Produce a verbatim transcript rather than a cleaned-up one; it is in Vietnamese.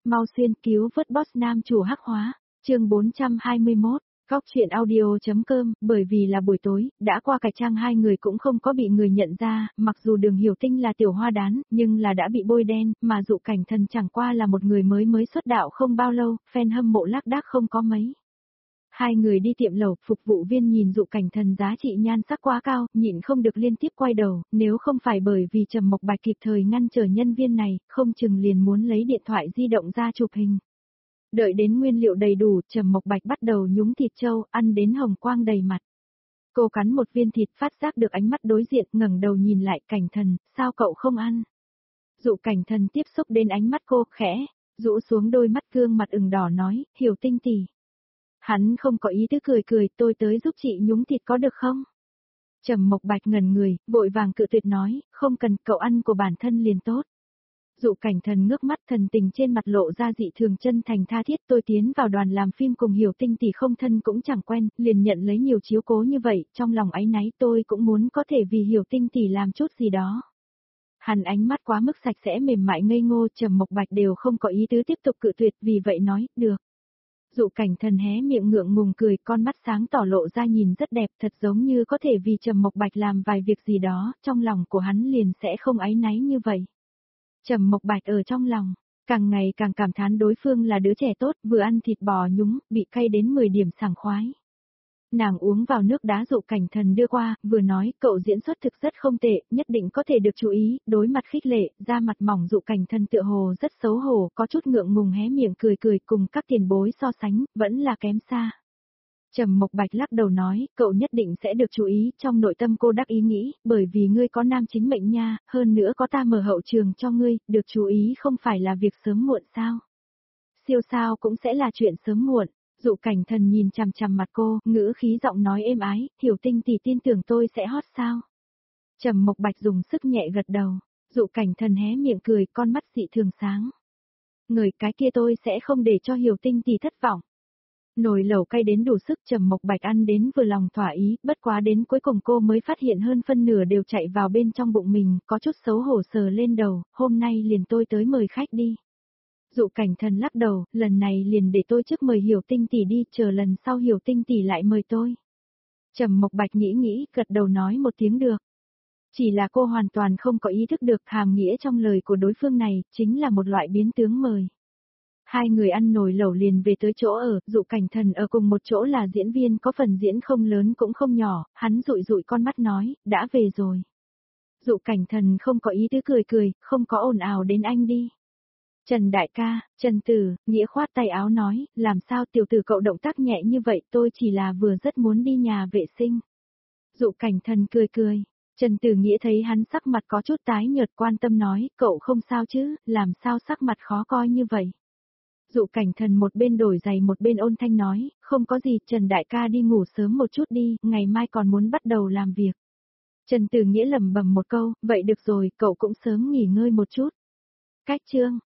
mau xuyên cứu vớt boss nam chủ hắc hóa, chương bốn trăm hai mươi mốt, Góc truyện audio.com, bởi vì là buổi tối, đã qua cải trang hai người cũng không có bị người nhận ra, mặc dù Đường Hiểu Tinh là tiểu hoa đán, nhưng là đã bị bôi đen, mà Dụ Cảnh Thần chẳng qua là một người mới mới xuất đạo không bao lâu, fan hâm mộ lác đác không có mấy. Hai người đi tiệm lẩu, phục vụ viên nhìn Dụ Cảnh Thần giá trị nhan sắc quá cao, nhịn không được liên tiếp quay đầu, nếu không phải bởi vì Trầm Mộc Bạch kịp thời ngăn trở nhân viên này, không chừng liền muốn lấy điện thoại di động ra chụp hình. Đợi đến nguyên liệu đầy đủ, Trầm Mộc Bạch bắt đầu nhúng thịt trâu, ăn đến hồng quang đầy mặt. Cô cắn một viên thịt, phát giác được ánh mắt đối diện, ngẩng đầu nhìn lại. Cảnh Thần, sao cậu không ăn? Dụ Cảnh Thần tiếp xúc đến ánh mắt cô, khẽ rũ xuống đôi mắt gương mặt ửng đỏ nói, Hiểu Tinh tỷ. Hắn không có ý tứ, cười cười, tôi tới giúp chị nhúng thịt có được không? Trầm Mộc Bạch ngẩn người, vội vàng cự tuyệt nói, không cần, cậu ăn của bản thân liền tốt. Dụ Cảnh Thần ngước mắt, thần tình trên mặt lộ ra dị thường chân thành tha thiết. Tôi tiến vào đoàn làm phim cùng Hiểu Tinh tỷ không thân cũng chẳng quen, liền nhận lấy nhiều chiếu cố như vậy, trong lòng áy náy tôi cũng muốn có thể vì Hiểu Tinh tỷ làm chút gì đó. Hắn ánh mắt quá mức sạch sẽ mềm mại ngây ngô, Trầm Mộc Bạch đều không có ý tứ tiếp tục cự tuyệt, vì vậy nói, được. Dụ Cảnh Thần hé miệng ngượng ngùng cười, con mắt sáng tỏ lộ ra nhìn rất đẹp, thật giống như có thể vì Trầm Mộc Bạch làm vài việc gì đó, trong lòng của hắn liền sẽ không áy náy như vậy. Trầm Mộc Bạch ở trong lòng, càng ngày càng cảm thán đối phương là đứa trẻ tốt, vừa ăn thịt bò nhúng, bị cay đến mười điểm sảng khoái. Nàng uống vào nước đá Dụ Cảnh Thần đưa qua, vừa nói, cậu diễn xuất thực rất không tệ, nhất định có thể được chú ý. Đối mặt khích lệ, da mặt mỏng Dụ Cảnh Thần tựa hồ rất xấu hổ, có chút ngượng ngùng hé miệng cười cười, cùng các tiền bối so sánh, vẫn là kém xa. Trầm Mộc Bạch lắc đầu nói, cậu nhất định sẽ được chú ý. Trong nội tâm cô đắc ý nghĩ, bởi vì ngươi có nam chính mệnh nha, hơn nữa có ta mở hậu trường cho ngươi, được chú ý không phải là việc sớm muộn sao? Siêu sao cũng sẽ là chuyện sớm muộn. Dụ Cảnh Thần nhìn chằm chằm mặt cô, ngữ khí giọng nói êm ái, Hiểu Tinh tỷ tin tưởng tôi sẽ hot sao? Trầm Mộc Bạch dùng sức nhẹ gật đầu. Dụ Cảnh Thần hé miệng cười, con mắt dị thường sáng. Người cái kia tôi sẽ không để cho Hiểu Tinh tỷ thất vọng. Nồi lẩu cay đến đủ sức, Trầm Mộc Bạch ăn đến vừa lòng thỏa ý, bất quá đến cuối cùng cô mới phát hiện hơn phân nửa đều chạy vào bên trong bụng mình, có chút xấu hổ sờ lên đầu, hôm nay liền tôi tới mời khách đi. Dụ Cảnh Thần lắc đầu, lần này liền để tôi trước mời Hiểu Tinh tỷ đi, chờ lần sau Hiểu Tinh tỷ lại mời tôi. Trầm Mộc Bạch nghĩ nghĩ, gật đầu nói một tiếng được. Chỉ là cô hoàn toàn không có ý thức được hàm nghĩa trong lời của đối phương này, chính là một loại biến tướng mời. Hai người ăn nồi lẩu liền về tới chỗ ở, Dụ Cảnh Thần ở cùng một chỗ là diễn viên, có phần diễn không lớn cũng không nhỏ, hắn dụi dụi con mắt nói, đã về rồi. Dụ Cảnh Thần không có ý tứ, cười cười, không có ồn ào đến anh đi. Trần đại ca, Trần Tử, Nghĩa khoát tay áo nói, làm sao tiểu tử cậu động tác nhẹ như vậy, tôi chỉ là vừa rất muốn đi nhà vệ sinh. Dụ Cảnh Thần cười cười, Trần Tử Nghĩa thấy hắn sắc mặt có chút tái nhợt, quan tâm nói, cậu không sao chứ, làm sao sắc mặt khó coi như vậy. Dụ Cảnh Thần một bên đổi giày một bên ôn thanh nói, không có gì, Trần đại ca đi ngủ sớm một chút đi, ngày mai còn muốn bắt đầu làm việc. Trần Tử Nghĩa lẩm bẩm một câu, vậy được rồi, cậu cũng sớm nghỉ ngơi một chút. Cách chương